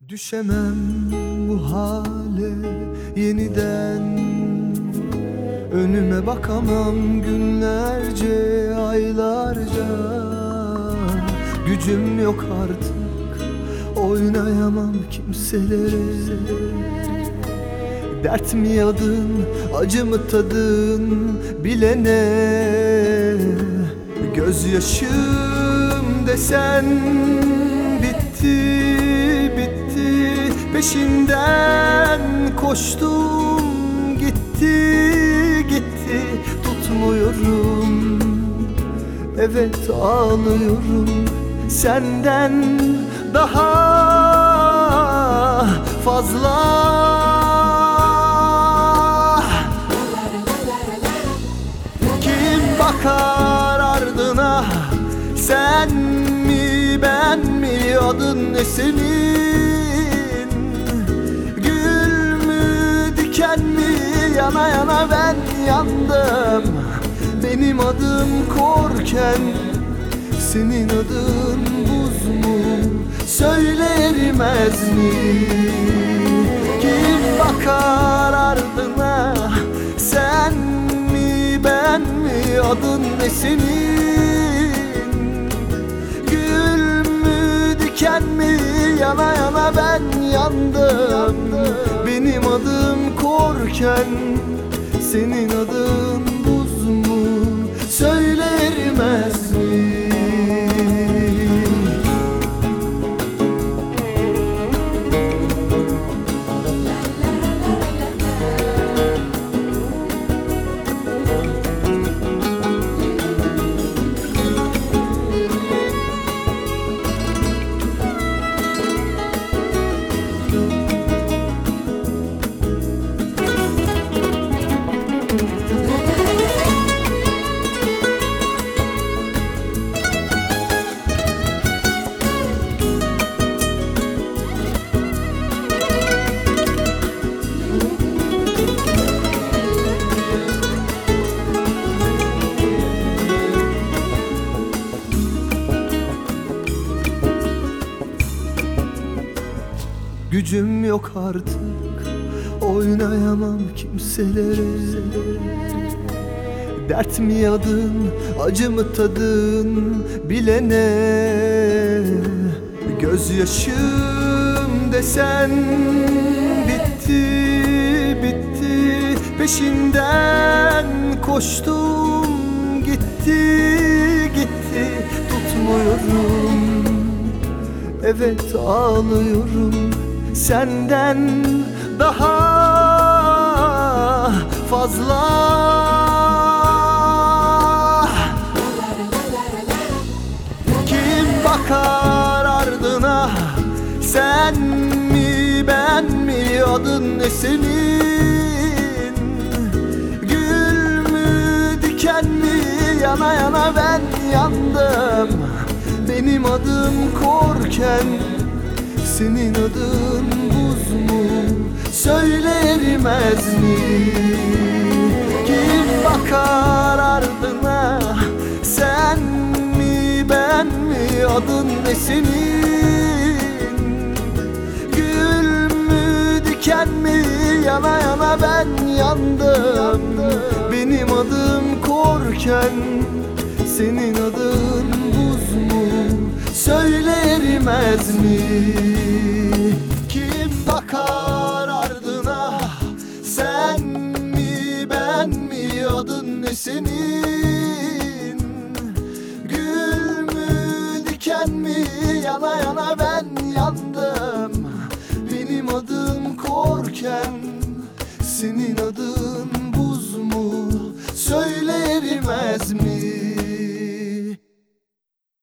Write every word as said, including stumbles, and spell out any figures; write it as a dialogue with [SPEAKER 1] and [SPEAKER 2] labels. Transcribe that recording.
[SPEAKER 1] Düşemem bu hale yeniden, önüme bakamam günlerce, aylarca. Gücüm yok artık, oynayamam kimselere. Dert mi yadın, acı mı tadın bilene. Gözyaşım desen bitti, bitti. Peşinden koştum, gitti, gitti. Tutmuyorum, evet ağlıyorum. Senden daha fazla. Kim bakar ardına, sen mi ben mi, adın ne senin? Gül mü diken mi, yana yana ben yandım. Benim adım korken, senin adın buz mu, söyle erimez mi? Kim bakar ardına, sen mi ben mi, adın ne senin? Gül mü diken mi, yana yana ben yandım. Benim adım korken, senin adın buz mu, söyle erimez mi? Gücüm yok artık, oynayamam kimselere. Dert mi yadın, acı mı tadın bilene. Gözyaşım desen bitti, bitti. Peşinden koştum, gitti, gitti. Tutmuyorum, evet ağlıyorum. Senden daha fazla. Kim bakar ardına, sen mi ben mi, adın ne senin? Gül mü diken mi, yana yana ben yandım. Benim adım korken, senin adın buz mu, söyle erimez mi? Kim bakar ardına, sen mi ben mi, adın ne senin? Gül mü diken mi, yana yana ben yandım. Benim adım korken, senin adın buz mu, söyle erimez mi? Kim bakar ardına, sen mi ben mi, adın ne senin? Gül mü diken mi, yana yana ben yandım. Benim adım korken, senin adın buz mu, söyle erimez mi?